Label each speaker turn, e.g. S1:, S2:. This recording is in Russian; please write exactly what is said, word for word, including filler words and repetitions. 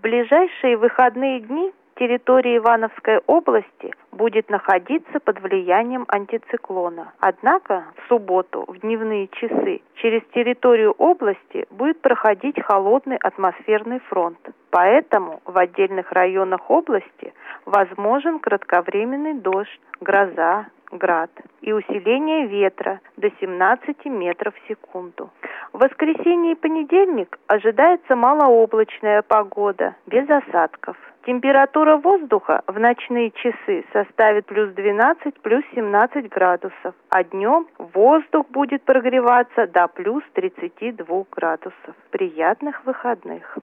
S1: ближайшие выходные дни территория Ивановской области будет находиться под влиянием антициклона. Однако в субботу в дневные часы через территорию области будет проходить холодный атмосферный фронт. Поэтому в отдельных районах области возможен кратковременный дождь, гроза, град и усиление ветра до семнадцати метров в секунду. В воскресенье и понедельник ожидается малооблачная погода, без осадков. Температура воздуха в ночные часы составит плюс двенадцать, плюс семнадцать градусов, а днем воздух будет прогреваться до плюс тридцати двух градусов. Приятных выходных!